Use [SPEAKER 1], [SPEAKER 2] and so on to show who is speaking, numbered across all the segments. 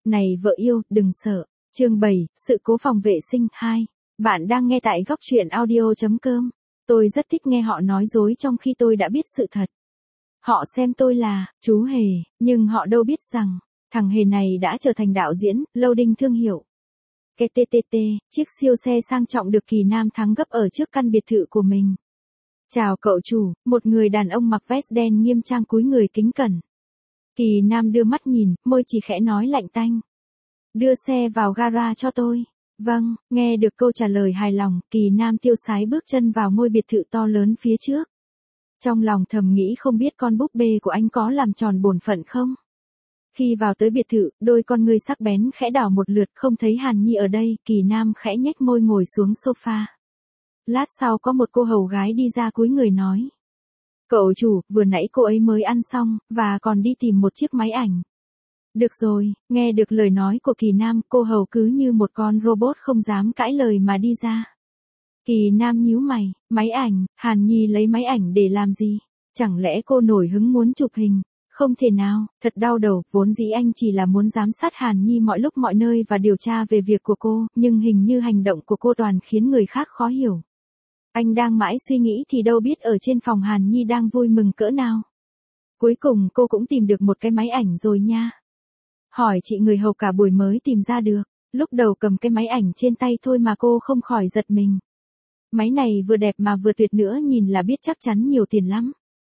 [SPEAKER 1] Này vợ yêu, đừng sợ. Chương 7, sự cố phòng vệ sinh 2. Bạn đang nghe tại góc truyện audio.com. Tôi rất thích nghe họ nói dối trong khi tôi đã biết sự thật. Họ xem tôi là chú hề, nhưng họ đâu biết rằng thằng hề này đã trở thành đạo diễn, loading thương hiệu. KTTT, chiếc siêu xe sang trọng được Kỳ Nam thắng gấp ở trước căn biệt thự của mình. Chào cậu chủ, một người đàn ông mặc vest đen nghiêm trang cúi người kính cẩn. Kỳ Nam đưa mắt nhìn, môi chỉ khẽ nói lạnh tanh. Đưa xe vào gara cho tôi. Vâng, nghe được câu trả lời hài lòng, Kỳ Nam tiêu sái bước chân vào ngôi biệt thự to lớn phía trước. Trong lòng thầm nghĩ không biết con búp bê của anh có làm tròn bổn phận không? Khi vào tới biệt thự, đôi con ngươi sắc bén khẽ đảo một lượt, không thấy Hàn Nhi ở đây, Kỳ Nam khẽ nhếch môi ngồi xuống sofa. Lát sau có một cô hầu gái đi ra cúi người nói. Cậu chủ, vừa nãy cô ấy mới ăn xong, và còn đi tìm một chiếc máy ảnh. Được rồi, nghe được lời nói của Kỳ Nam, cô hầu cứ như một con robot không dám cãi lời mà đi ra. Kỳ Nam nhíu mày, máy ảnh, Hàn Nhi lấy máy ảnh để làm gì? Chẳng lẽ cô nổi hứng muốn chụp hình? Không thể nào, thật đau đầu, vốn dĩ anh chỉ là muốn giám sát Hàn Nhi mọi lúc mọi nơi và điều tra về việc của cô, nhưng hình như hành động của cô toàn khiến người khác khó hiểu. Anh đang mãi suy nghĩ thì đâu biết ở trên phòng Hàn Nhi đang vui mừng cỡ nào. Cuối cùng cô cũng tìm được một cái máy ảnh rồi nha. Hỏi chị người hầu cả buổi mới tìm ra được, lúc đầu cầm cái máy ảnh trên tay thôi mà cô không khỏi giật mình. Máy này vừa đẹp mà vừa tuyệt nữa, nhìn là biết chắc chắn nhiều tiền lắm.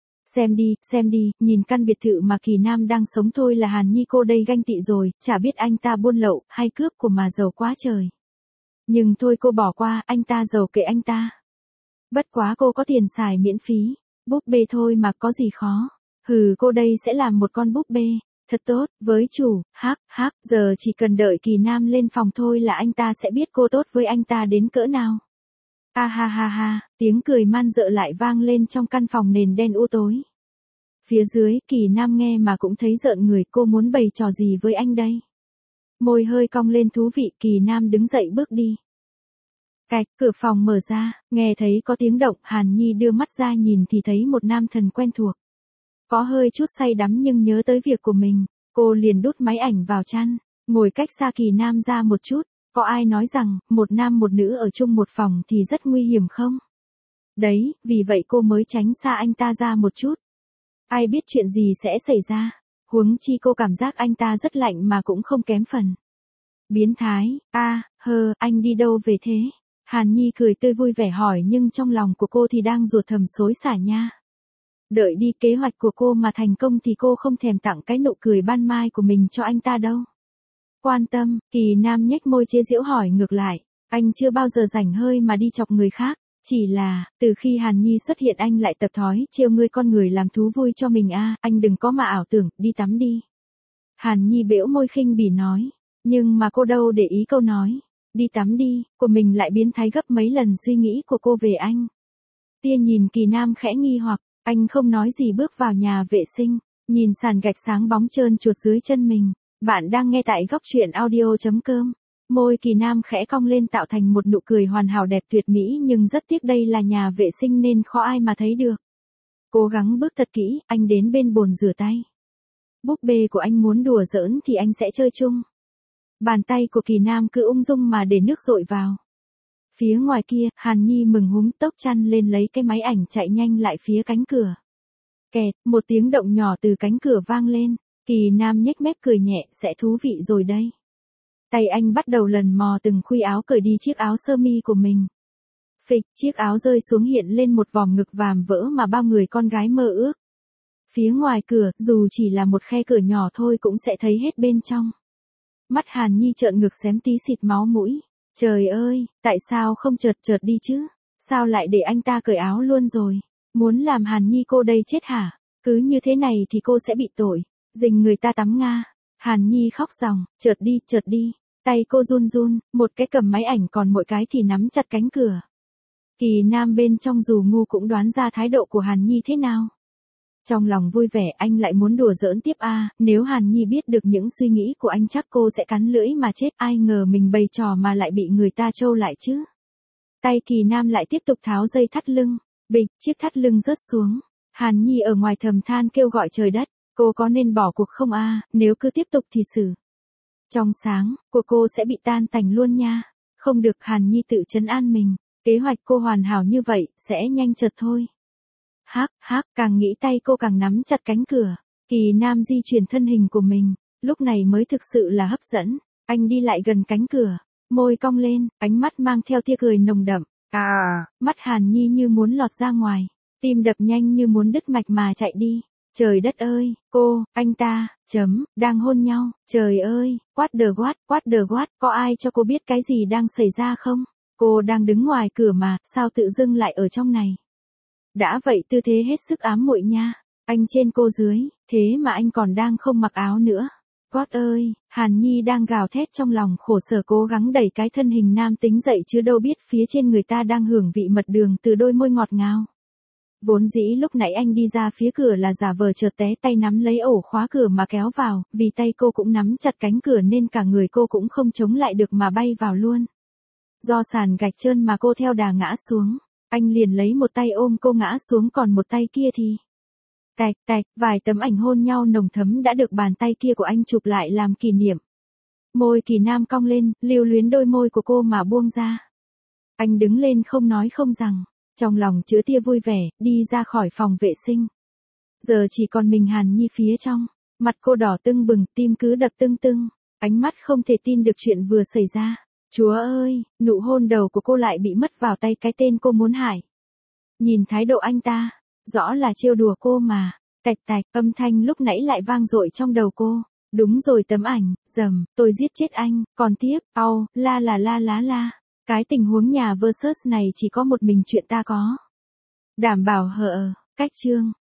[SPEAKER 1] Xem đi, nhìn căn biệt thự mà Kỳ Nam đang sống thôi là Hàn Nhi cô đây ganh tị rồi, chả biết anh ta buôn lậu hay cướp của mà giàu quá trời. Nhưng thôi cô bỏ qua, anh ta giàu kệ anh ta. Bất quá cô có tiền xài miễn phí, búp bê thôi mà có gì khó. Hừ, cô đây sẽ làm một con búp bê, thật tốt, với chủ, giờ chỉ cần đợi Kỳ Nam lên phòng thôi là anh ta sẽ biết cô tốt với anh ta đến cỡ nào. Ha, tiếng cười man dợ lại vang lên trong căn phòng nền đen u tối. Phía dưới, Kỳ Nam nghe mà cũng thấy rợn người, cô muốn bày trò gì với anh đây? Môi hơi cong lên thú vị, Kỳ Nam đứng dậy bước đi. Cạch, cửa phòng mở ra, nghe thấy có tiếng động, Hàn Nhi đưa mắt ra nhìn thì thấy một nam thần quen thuộc. Có hơi chút say đắm nhưng nhớ tới việc của mình, cô liền đút máy ảnh vào chăn, ngồi cách xa Kỳ Nam ra một chút. Có ai nói rằng, một nam một nữ ở chung một phòng thì rất nguy hiểm không? Đấy, vì vậy cô mới tránh xa anh ta ra một chút. Ai biết chuyện gì sẽ xảy ra, huống chi cô cảm giác anh ta rất lạnh mà cũng không kém phần. Biến thái, anh đi đâu về thế? Hàn Nhi cười tươi vui vẻ hỏi, nhưng trong lòng của cô thì đang ruột thầm xối xả nha. Đợi đi, kế hoạch của cô mà thành công thì cô không thèm tặng cái nụ cười ban mai của mình cho anh ta đâu. Quan tâm, Kỳ Nam nhếch môi chế giễu hỏi ngược lại, anh chưa bao giờ rảnh hơi mà đi chọc người khác, chỉ là, từ khi Hàn Nhi xuất hiện anh lại tập thói trêu ngươi con người làm thú vui cho mình anh đừng có mà ảo tưởng, đi tắm đi. Hàn Nhi bẽo môi khinh bỉ nói, nhưng mà cô đâu để ý câu nói, đi tắm đi, của mình lại biến thái gấp mấy lần suy nghĩ của cô về anh. Tia nhìn Kỳ Nam khẽ nghi hoặc, anh không nói gì bước vào nhà vệ sinh, nhìn sàn gạch sáng bóng trơn chuột dưới chân mình. Bạn đang nghe tại góc truyện audio.com. Môi Kỳ Nam khẽ cong lên tạo thành một nụ cười hoàn hảo đẹp tuyệt mỹ, nhưng rất tiếc đây là nhà vệ sinh nên khó ai mà thấy được. Cố gắng bước thật kỹ, anh đến bên bồn rửa tay. Búp bê của anh muốn đùa giỡn thì anh sẽ chơi chung. Bàn tay của Kỳ Nam cứ ung dung mà để nước dội vào. Phía ngoài kia, Hàn Nhi mừng húm tốc chăn lên lấy cái máy ảnh chạy nhanh lại phía cánh cửa. Kẹt, một tiếng động nhỏ từ cánh cửa vang lên. Kỳ Nam nhếch mép cười nhẹ, sẽ thú vị rồi đây. Tay anh bắt đầu lần mò từng khuy áo cởi đi chiếc áo sơ mi của mình. Phịch, chiếc áo rơi xuống hiện lên một vòng ngực vàm vỡ mà bao người con gái mơ ước. Phía ngoài cửa, dù chỉ là một khe cửa nhỏ thôi cũng sẽ thấy hết bên trong. Mắt Hàn Nhi trợn ngực xém tí xịt máu mũi. Trời ơi, tại sao không chợt đi chứ? Sao lại để anh ta cởi áo luôn rồi? Muốn làm Hàn Nhi cô đây chết hả? Cứ như thế này thì cô sẽ bị tội. Dình người ta tắm Nga. Hàn Nhi khóc ròng, chợt đi. Tay cô run, một cái cầm máy ảnh còn mỗi cái thì nắm chặt cánh cửa. Kỳ Nam bên trong dù ngu cũng đoán ra thái độ của Hàn Nhi thế nào. Trong lòng vui vẻ anh lại muốn đùa giỡn tiếp nếu Hàn Nhi biết được những suy nghĩ của anh chắc cô sẽ cắn lưỡi mà chết, ai ngờ mình bày trò mà lại bị người ta trâu lại chứ. Tay Kỳ Nam lại tiếp tục tháo dây thắt lưng, bịch, chiếc thắt lưng rớt xuống. Hàn Nhi ở ngoài thầm than kêu gọi trời đất. Cô có nên bỏ cuộc không nếu cứ tiếp tục thì xử. Trong sáng, của cô sẽ bị tan tành luôn nha. Không được, Hàn Nhi tự trấn an mình. Kế hoạch cô hoàn hảo như vậy, sẽ nhanh chợt thôi. Càng nghĩ tay cô càng nắm chặt cánh cửa. Kỳ Nam di chuyển thân hình của mình, lúc này mới thực sự là hấp dẫn. Anh đi lại gần cánh cửa, môi cong lên, ánh mắt mang theo tia cười nồng đậm. Mắt Hàn Nhi như muốn lọt ra ngoài, tim đập nhanh như muốn đứt mạch mà chạy đi. Trời đất ơi, anh ta, đang hôn nhau, trời ơi, what the what, có ai cho cô biết cái gì đang xảy ra không? Cô đang đứng ngoài cửa mà, sao tự dưng lại ở trong này? Đã vậy tư thế hết sức ám muội nha, anh trên cô dưới, thế mà anh còn đang không mặc áo nữa. God ơi, Hàn Nhi đang gào thét trong lòng khổ sở cố gắng đẩy cái thân hình nam tính dậy chứ đâu biết phía trên người ta đang hưởng vị mật đường từ đôi môi ngọt ngào. Vốn dĩ lúc nãy anh đi ra phía cửa là giả vờ chợt té tay nắm lấy ổ khóa cửa mà kéo vào, vì tay cô cũng nắm chặt cánh cửa nên cả người cô cũng không chống lại được mà bay vào luôn. Do sàn gạch trơn mà cô theo đà ngã xuống, anh liền lấy một tay ôm cô ngã xuống còn một tay kia thì... Tạch, vài tấm ảnh hôn nhau nồng thấm đã được bàn tay kia của anh chụp lại làm kỷ niệm. Môi Kỳ Nam cong lên, lưu luyến đôi môi của cô mà buông ra. Anh đứng lên không nói không rằng, trong lòng chứa tia vui vẻ, đi ra khỏi phòng vệ sinh. Giờ chỉ còn mình Hàn Nhi phía trong, mặt cô đỏ tưng bừng, tim cứ đập tưng tưng, ánh mắt không thể tin được chuyện vừa xảy ra. Chúa ơi, nụ hôn đầu của cô lại bị mất vào tay cái tên cô muốn hại. Nhìn thái độ anh ta, rõ là trêu đùa cô mà. Tạch, âm thanh lúc nãy lại vang dội trong đầu cô. Đúng rồi, tấm ảnh, tôi giết chết anh, còn tiếp, la. Cái tình huống nhà versus này chỉ có một mình chuyện ta có. Đảm bảo cách chương.